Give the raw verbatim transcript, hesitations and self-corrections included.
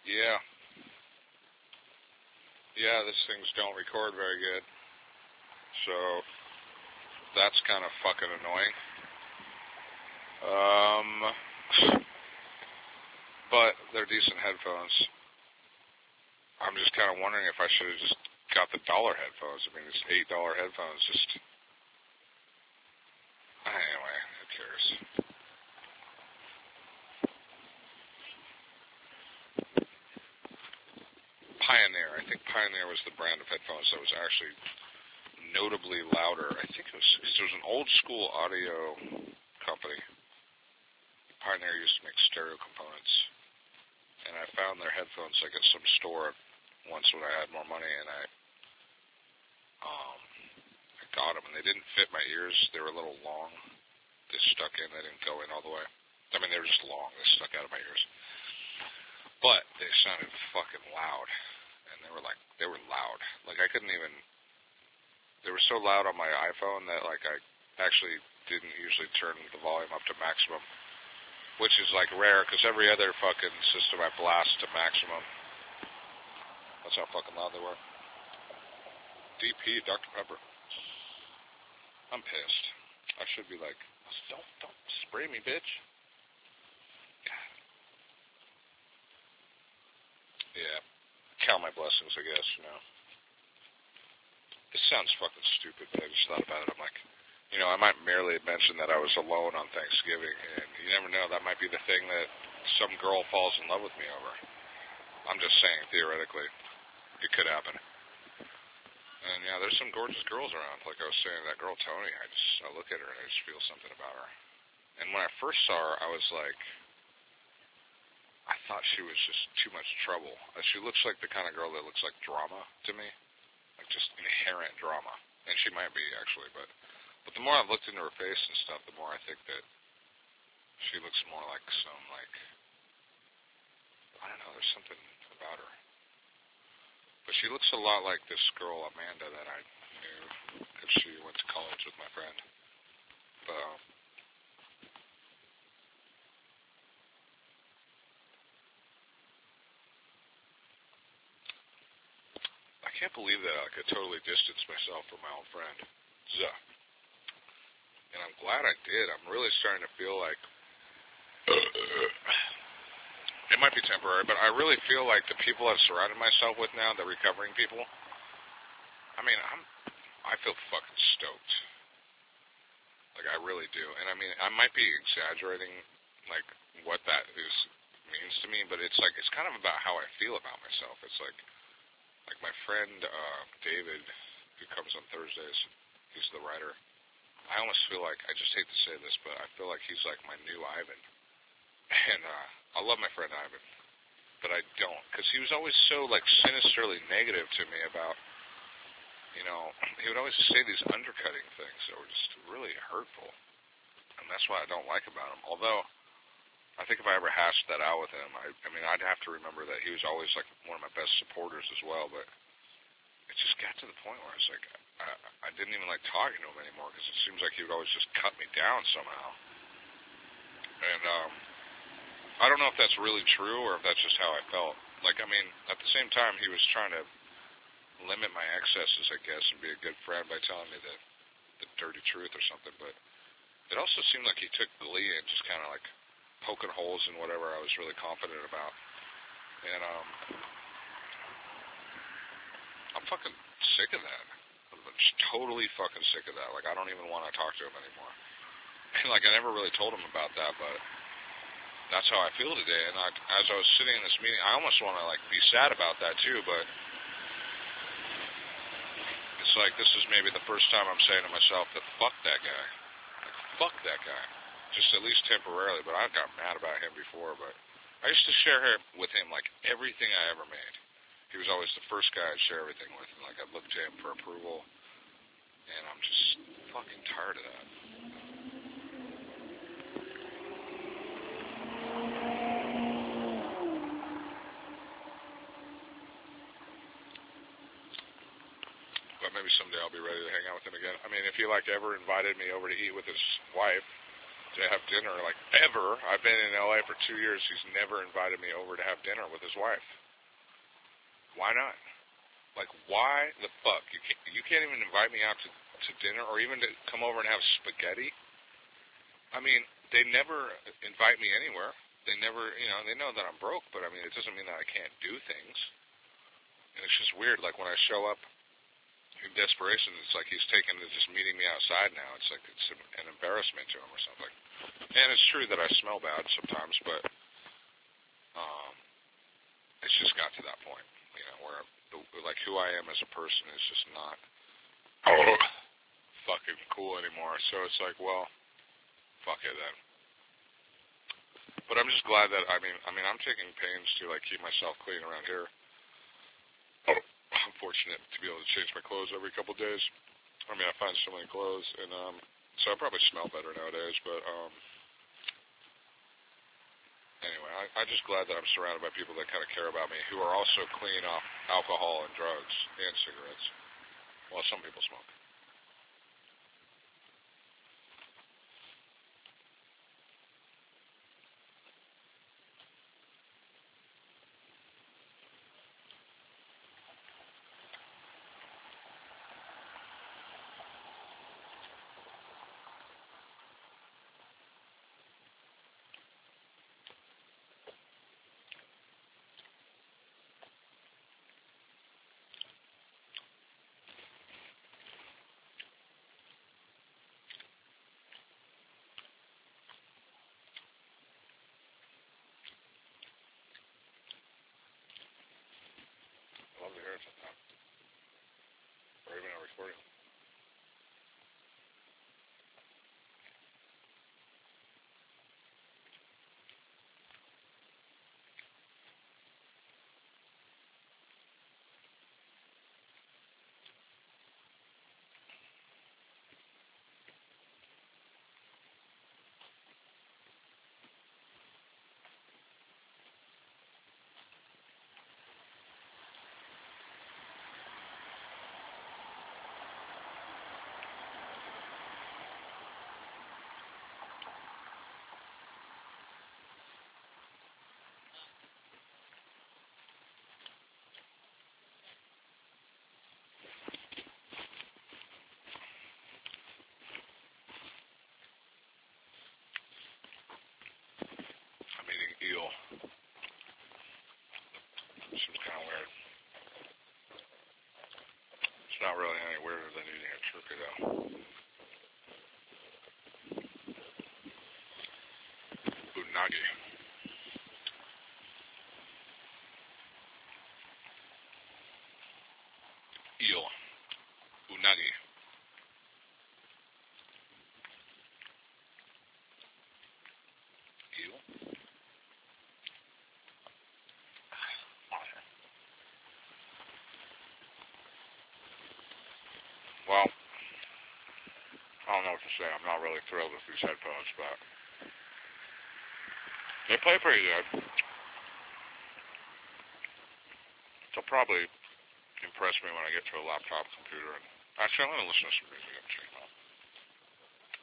Yeah. Yeah, these things don't record very good. So that's kind of fucking annoying. Um, but they're decent headphones. I'm just kind of wondering if I should have just got the dollar headphones. I mean, these eight dollar headphones just... Anyway, who cares? Pioneer. I think Pioneer was the brand of headphones that was actually notably louder. I think it was, it was an old school audio company. Pioneer used to make stereo components. And I found their headphones like at some store once when I had more money, and I um I got them, and they didn't fit my ears. They were a little long. They stuck in. They didn't go in all the way. I mean, they were just long. They stuck out of my ears. But they sounded fucking loud. And they were like, they were loud. Like, I couldn't even, they were so loud on my iPhone that, like, I actually didn't usually turn the volume up to maximum, which is, like, rare, because every other fucking system I blast to maximum. That's how fucking loud they were. D P, Doctor Pepper. I'm pissed. I should be like, don't, don't spray me, bitch. God. Yeah. Count my blessings, I guess, you know. This sounds fucking stupid, but I just thought about it. I'm like, you know, I might merely mention that I was alone on Thanksgiving, and you never know, that might be the thing that some girl falls in love with me over. I'm just saying, theoretically, it could happen. And, yeah, there's some gorgeous girls around. Like I was saying, that girl Tony, I just, I look at her and I just feel something about her. And when I first saw her, I was like, I thought she was just too much trouble. She looks like the kind of girl that looks like drama to me. Like just inherent drama. And she might be, actually, but but the more I've looked into her face and stuff, the more I think that she looks more like some, like, I don't know, there's something about her. But she looks a lot like this girl, Amanda, that I knew, because she went to college with my friend. But, um, I can't believe that I could totally distance myself from my old friend. Zuh. And I'm glad I did. I'm really starting to feel like it might be temporary, but I really feel like the people I've surrounded myself with now, the recovering people, I mean, I'm, I feel fucking stoked. Like, I really do. And I mean, I might be exaggerating, like, what that is means to me, but it's like, it's kind of about how I feel about myself. It's like, like my friend, uh, David, who comes on Thursdays, he's the writer. I almost feel like, I just hate to say this, but I feel like he's like my new Ivan. And, uh, I love my friend Ivan, but I don't, because he was always so, like, sinisterly negative to me about, you know, he would always say these undercutting things that were just really hurtful. And that's what I don't like about him. Although, I think if I ever hashed that out with him, I, I mean, I'd have to remember that he was always, like, one of my best supporters as well, but it just got to the point where I was like, I, I didn't even like talking to him anymore, because it seems like he would always just cut me down somehow. And, um, I don't know if that's really true, or if that's just how I felt. Like, I mean, at the same time, he was trying to limit my excesses, I guess, and be a good friend by telling me the, the dirty truth or something, but it also seemed like he took glee in just kind of like poking holes in whatever I was really confident about. And um, I'm fucking sick of that. I'm just totally fucking sick of that. Like, I don't even want to talk to him anymore. And, like, I never really told him about that, but that's how I feel today. And I, as I was sitting in this meeting, I almost want to, like, be sad about that, too, but it's like this is maybe the first time I'm saying to myself that fuck that guy. Like, fuck that guy. Just at least temporarily, but I got mad about him before, but I used to share with him, like, everything I ever made. He was always the first guy I'd share everything with, and, like, I'd look to him for approval, and I'm just fucking tired of that. But maybe someday I'll be ready to hang out with him again. I mean, if he, like, ever invited me over to eat with his wife, to have dinner, like, ever. I've been in L A for two years. He's never invited me over to have dinner with his wife. Why not? Like, why the fuck? You can't, you can't even invite me out to, to dinner or even to come over and have spaghetti? I mean, they never invite me anywhere. They never, you know, they know that I'm broke, but I mean, it doesn't mean that I can't do things. And it's just weird. Like, when I show up in desperation, it's like he's taken to just meeting me outside now. It's like it's an embarrassment to him or something. And it's true that I smell bad sometimes, but um, it's just got to that point, you know, where the, like who I am as a person is just not oh, fucking cool anymore. So it's like, well, fuck it then. But I'm just glad that I mean, I mean, I'm taking pains to like keep myself clean around here. Oh, I'm fortunate to be able to change my clothes every couple of days. I mean, I find so many clothes, and um, so I probably smell better nowadays. But um, anyway, I, I'm just glad that I'm surrounded by people that kind of care about me, who are also clean off alcohol and drugs and cigarettes. Well, some people smoke. I love to hear it sometimes, or even a recording. I'm eating eel. It seems kind of weird. It's not really any weirder than eating a turkey, though. Unagi. Eel. Unagi. Eel? Well, I don't know what to say. I'm not really thrilled with these headphones, but they play pretty good. They'll probably impress me when I get to a laptop computer. And actually, I'm going to listen to some music.